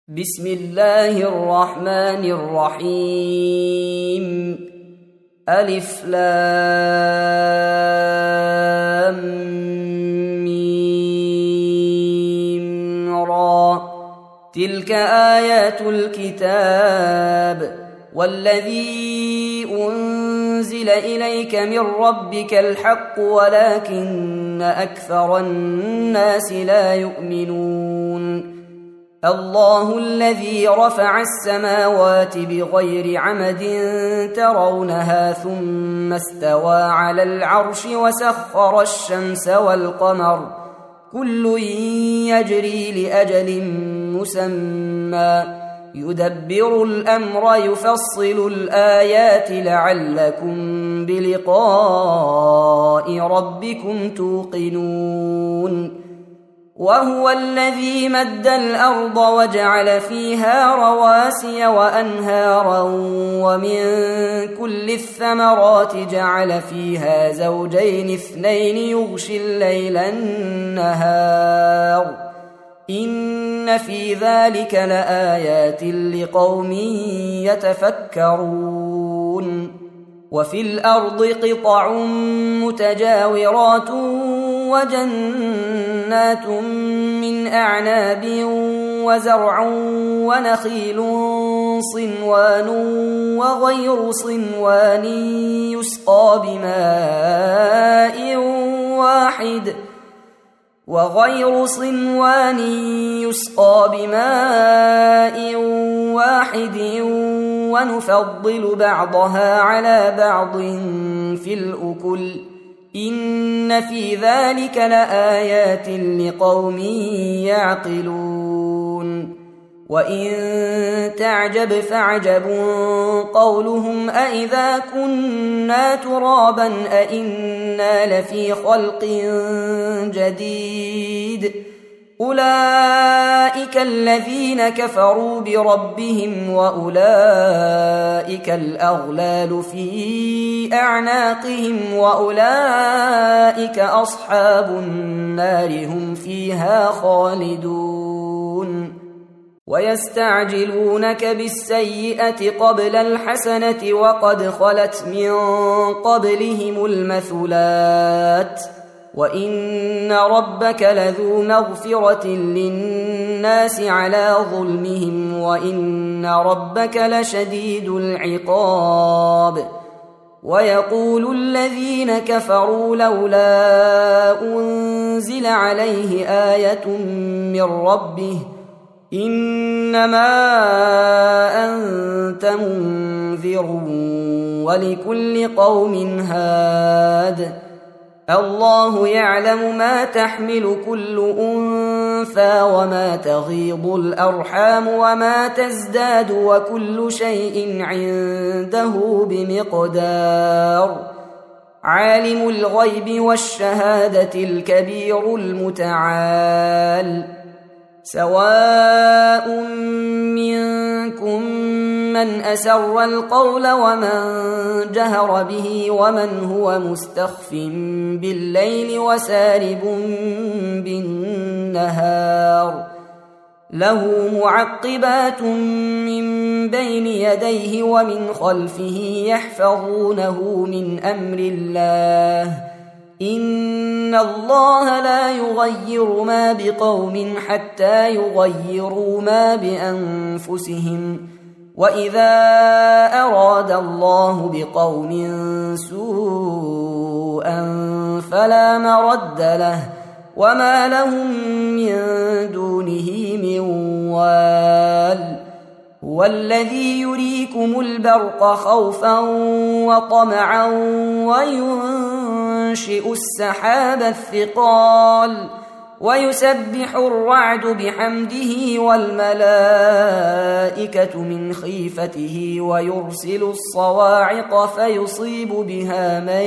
بسم الله الرحمن الرحيم. ألف لام ميم را. تلك آيات الكتاب والذي أنزل إليك من ربك الحق ولكن أكثر الناس لا يؤمنون. الله الذي رفع السماوات بغير عمد ترونها ثم استوى على العرش وسخر الشمس والقمر كل يجري لأجل مسمى يدبر الأمر يفصل الآيات لعلكم بلقاء ربكم توقنون. وهو الذي مد الأرض وجعل فيها رواسي وأنهارا ومن كل الثمرات جعل فيها زوجين اثنين يغشي الليل النهار إن في ذلك لآيات لقوم يتفكرون. وفي الأرض قطع متجاورات وجنات من أعناب وزرع ونخيل صنوان وغير صنوان يسقى بماء واحد ونفضل بعضها على بعض في الأكل إن في ذلك لآيات لقوم يعقلون. وإن تعجب فعجب قولهم أإذا كنا ترابا أإنا لفي خلق جديد أولئك الذين كفروا بربهم وأولئك الأغلال في أعناقهم وأولئك أصحاب النار هم فيها خالدون. ويستعجلونك بالسيئة قبل الحسنة وقد خلت من قبلهم المثلات وإن ربك لذو مغفرة للناس على ظلمهم وإن ربك لشديد العقاب. ويقول الذين كفروا لولا أنزل عليه آية من ربه إنما أنت منذر ولكل قوم هاد. الله يعلم ما تحمل كل أنثى وما تغيض الأرحام وما تزداد وكل شيء عنده بمقدار. عالم الغيب والشهادة الكبير المتعال. سواء منكم من أسر القول ومن جهر به ومن هو مستخف بالليل وسارب بالنهار له معقبات من بين يديه ومن خلفه يحفظونه من أمر الله إن الله لا يغير ما بقوم حتى يغيروا ما بأنفسهم وإذا أراد الله بقوم سوءا فلا مرد له وما لهم من دونه من وال. هو الذي يريكم البرق خوفا وطمعا وينشئ السحاب الثقال ويسبح الرعد بحمده والملائكة من خيفته ويرسل الصواعق فيصيب بها من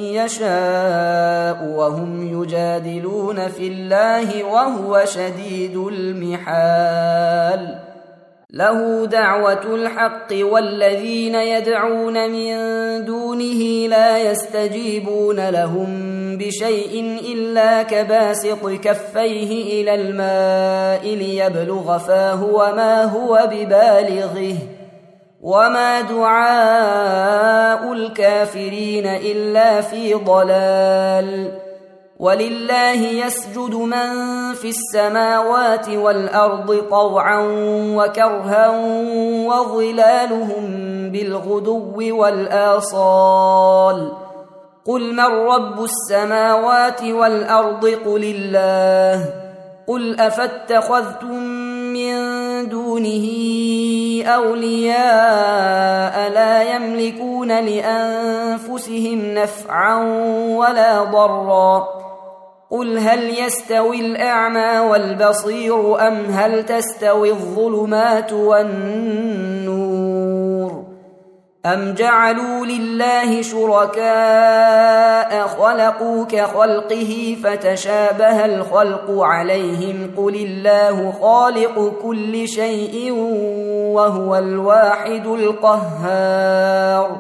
يشاء وهم يجادلون في الله وهو شديد المحال. له دعوة الحق والذين يدعون من دونه لا يستجيبون لهم بشيء إلا كباسط كفيه إلى الماء ليبلغ فاه وما هو ببالغه وما دعاء الكافرين إلا في ضلال ولله يسجد من في السماوات والأرض طوعا وكرها وظلالهم بالغدو والآصال قل من رب السماوات والأرض قل الله قل أفاتخذتم من دونه أولياء لا يملكون لأنفسهم نفعا ولا ضرا قل هل يستوي الأعمى والبصير أم هل تستوي الظلمات والنور أم جعلوا لله شركاء خلقوا كخلقه فتشابه الخلق عليهم قل الله خالق كل شيء وهو الواحد القهار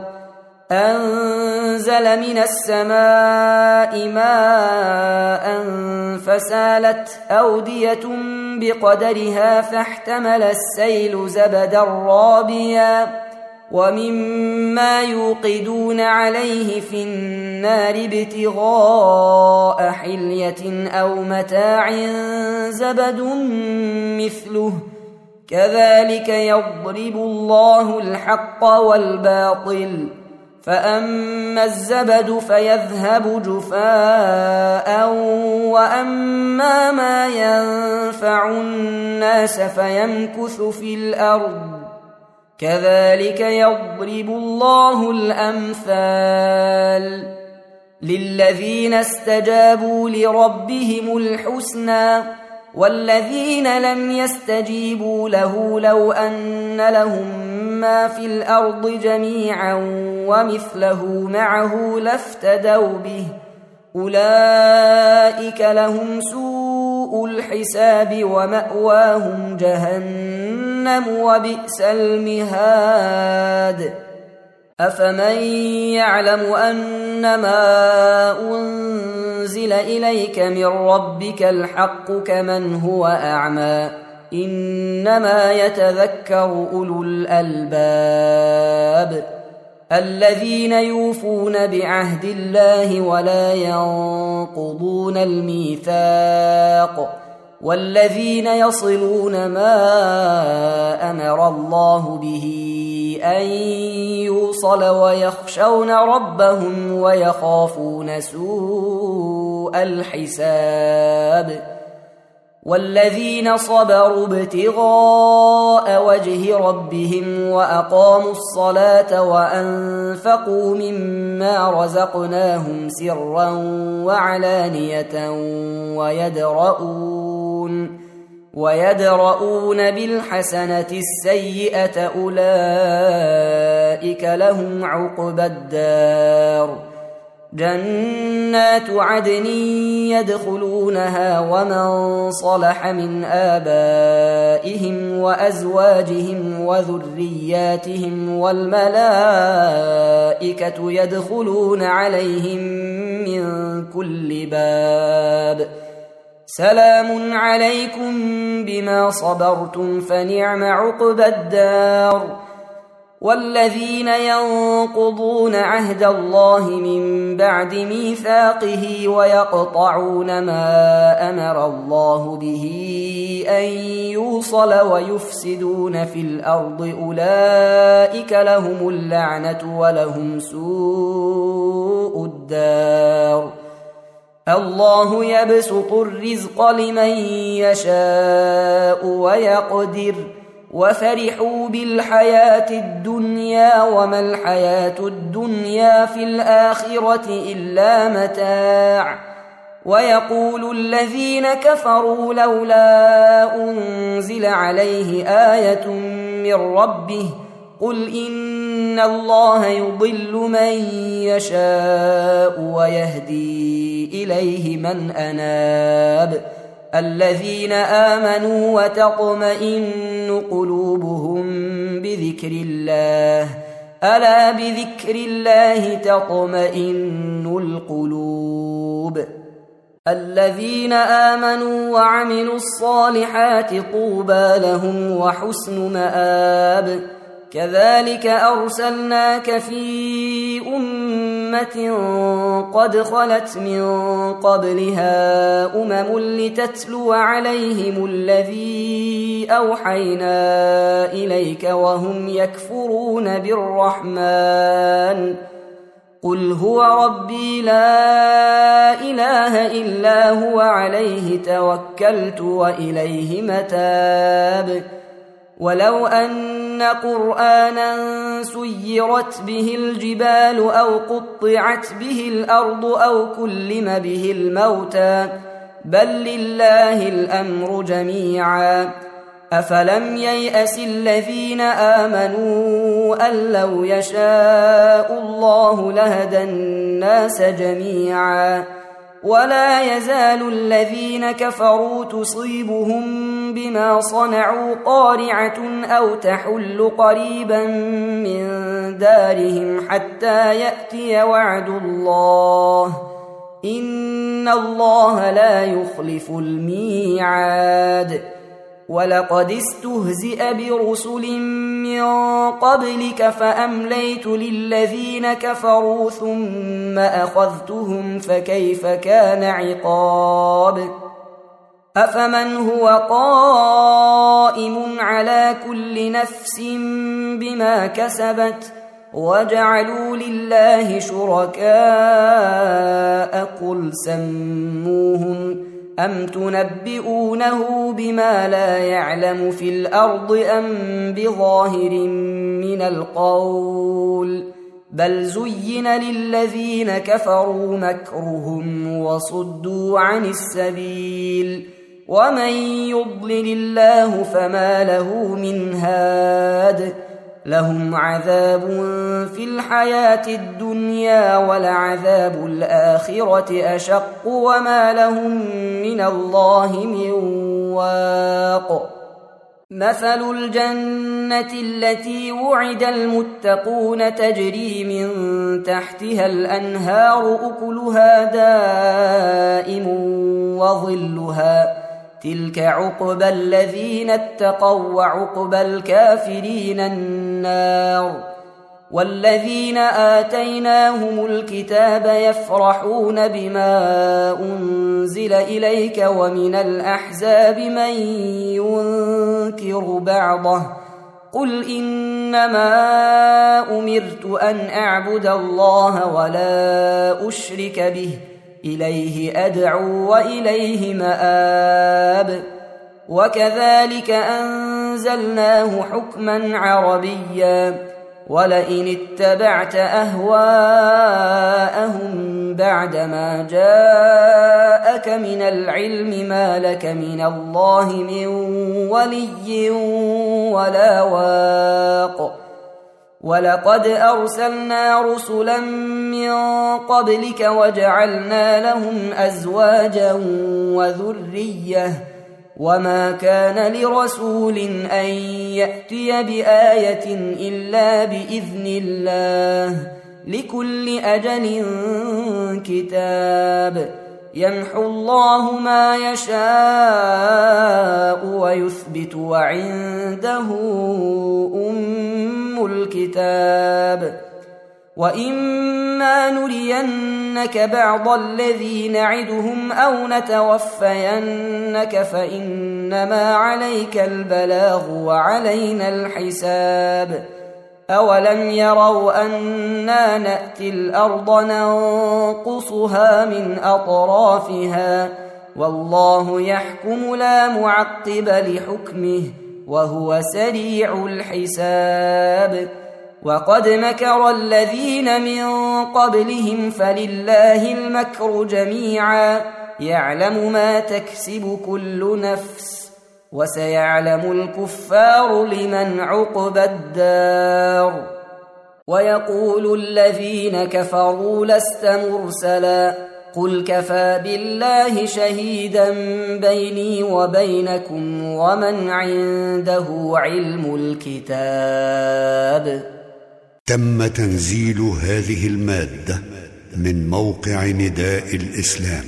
أنزل من السماء ماء فسالت أودية بقدرها فاحتمل السيل زبدا رابيا ومما يوقدون عليه في النار ابتغاء حلية أو متاع زبد مثله كذلك يضرب الله الحق والباطل فأما الزبد فيذهب جفاء وأما ما ينفع الناس فيمكث في الأرض كذلك يضرب الله الأمثال للذين استجابوا لربهم الحسنى والذين لم يستجيبوا له لو أن لهم ما في الأرض جميعا ومثله معه لافتدوا به أولئك لهم سوء الحساب ومأواهم جهنم وبئس المهاد أفمن يعلم أنما أنزل إليك من ربك الحق كمن هو أعمى إنما يتذكر أولو الألباب الذين يوفون بعهد الله ولا ينقضون الميثاق والذين يصلون ما أمر الله به أن يوصل ويخشون ربهم ويخافون سوء الحساب والذين صبروا ابتغاء وجه ربهم وأقاموا الصلاة وأنفقوا مما رزقناهم سرا وعلانية ويدرؤون بالحسنة السيئة أولئك لهم عقبى الدار جنات عدن يدخلونها ومن صلح من آبائهم وأزواجهم وذرياتهم والملائكة يدخلون عليهم من كل باب سلام عليكم بما صبرتم فنعم عقبى الدار والذين ينقضون عهد الله من بعد ميثاقه ويقطعون ما أمر الله به أن يوصل ويفسدون في الأرض أولئك لهم اللعنة ولهم سوء الدار الله يبسط الرزق لمن يشاء ويقدر وفرحوا بالحياة الدنيا وما الحياة الدنيا في الآخرة إلا متاع ويقول الذين كفروا لولا أنزل عليه آية من ربه قل إن الله يضل من يشاء ويهدي إليه من أناب الذين آمنوا وتطمئن قلوبهم بذكر الله ألا بذكر الله تطمئن القلوب الذين آمنوا وعملوا الصالحات طوبى لهم وحسن مآب كذلك أرسلناك في أمة قد خلت من قبلها لتتلو عليهم الذي أوحينا إليك وهم يكفرون بالرحمن قل هو ربي لا إله إلا هو عليه توكلت وإليه متاب ولو أن قرآنا سيرت به الجبال أو قطعت به الأرض أو كلم به الموتى بل لله الأمر جميعا أفلم ييأس الذين آمنوا أن لو يشاء الله لهدى الناس جميعا ولا يزال الذين كفروا تصيبهم بما صنعوا قارعة أو تحل قريبا من دارهم حتى يأتي وعد الله إن الله لا يخلف الميعاد ولقد استهزئ برسل من قبلك فأمليت للذين كفروا ثم أخذتهم فكيف كان عقاب أفمن هو قائم على كل نفس بما كسبت وجعلوا لله شركاء قل سموهم أم تنبئونه بما لا يعلم في الأرض أم بظاهر من القول بل زين للذين كفروا مكرهم وصدوا عن السبيل ومن يضلل الله فما له من هاد لهم عذاب في الحياة الدنيا ولعذاب الآخرة أشق وما لهم من الله من واق مثل الجنة التي وعد المتقون تجري من تحتها الأنهار أكلها دائم وظلها تلك عقبى الذين اتقوا وعقبى الكافرين النار والذين آتيناهم الكتاب يفرحون بما أنزل إليك ومن الأحزاب من ينكر بعضه قل إنما أمرت أن أعبد الله ولا أشرك به إليه أدعو وإليه مآب وكذلك أنزلناه حكما عربيا ولئن اتبعت أهواءهم بعدما جاءك من العلم ما لك من الله من ولي ولا واق ولقد أرسلنا رسلا من قبلك وجعلنا لهم أزواجا وذرية وما كان لرسول أن يأتي بآية إلا بإذن الله لكل أجل كتاب يمحو الله ما يشاء ويثبت وعنده أم الكتاب وإما نرينك بعض الذي نعدهم أو نتوفينك فإنما عليك البلاغ وعلينا الحساب أولم يروا أنا نأتي الأرض ننقصها من أطرافها والله يحكم لا معقب لحكمه وهو سريع الحساب وقد مكر الذين من قبلهم فلله المكر جميعا يعلم ما تكسب كل نفس وسيعلم الكفار لمن عقبى الدار ويقول الذين كفروا لست مرسلا قل كفى بالله شهيدا بيني وبينكم ومن عنده علم الكتاب تم تنزيل هذه المادة من موقع نداء الإسلام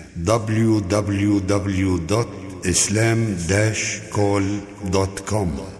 www.islam-call.com